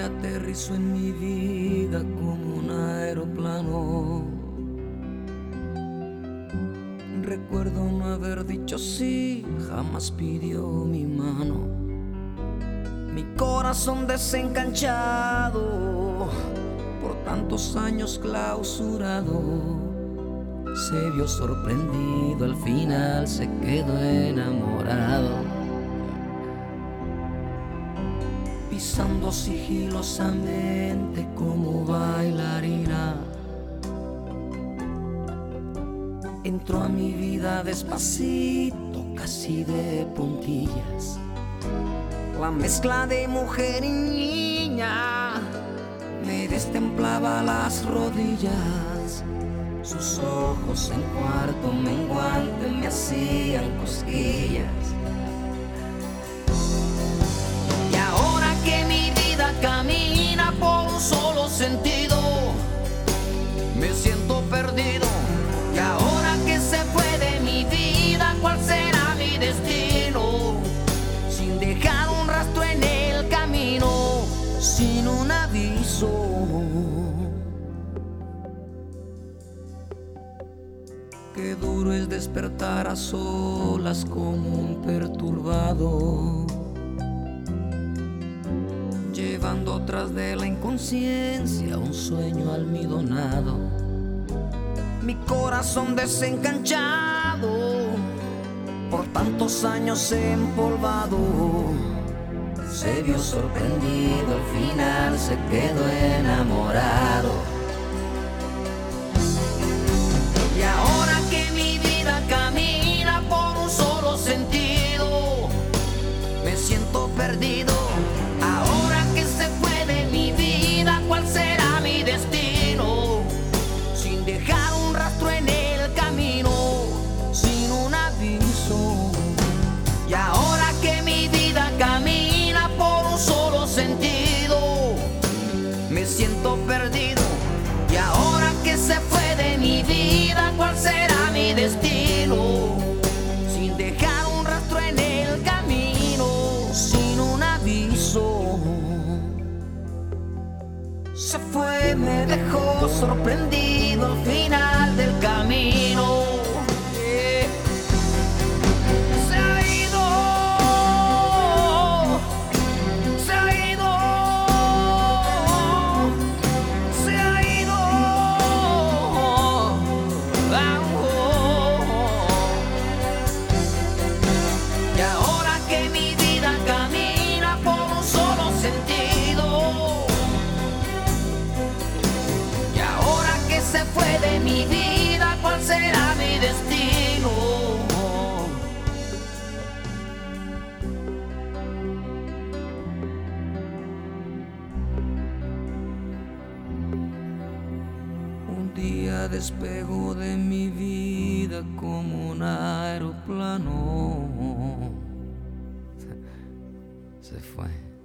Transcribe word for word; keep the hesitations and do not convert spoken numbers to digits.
aterrizó en mi vida como un aeroplano. Recuerdo no haber dicho sí, jamás pidió mi mano. Mi corazón desencanchado, por tantos años clausurado, se vio sorprendido, al final se quedó enamorado. Pisando sigilosamente como bailarina, entró a mi vida despacito, casi de puntillas. La mezcla de mujer y niña me destemplaba las rodillas. Sus ojos en cuarto menguante me hacían cosquillas. Y ahora que mi vida camina por un solo sentido, me siento perdido. Y ahora que se fue de mi vida, ¿cuál será mi destino? Sin dejar un rastro en el camino, sin un aviso. Qué duro es despertar a solas como un perturbado, llevando tras de la inconsciencia un sueño almidonado. Mi corazón desencanchado, por tantos años empolvado, se vio sorprendido, al final se quedó enamorado. Y ahora que mi vida camina por un solo sentido, me siento perdido. Ahora que se fue de mi vida, ¿cuál será mi destino? Sin dejar un rastro en el camino, sin un aviso. Y ahora que mi vida camina por un solo sentido, me siento perdido. Y ahora que se fue de mi vida, ¿cuál será mi destino? Sin dejar un rastro en el camino, sin un aviso. Se fue, me dejó sorprendido al final del camino. Yeah. Se ha ido, se ha ido, se ha ido. Ah, oh. Y ahora que mi vida camina por un solo sentido, se fue de mi vida, ¿cuál será mi destino? Un día despegó de mi vida como un aeroplano. Se fue.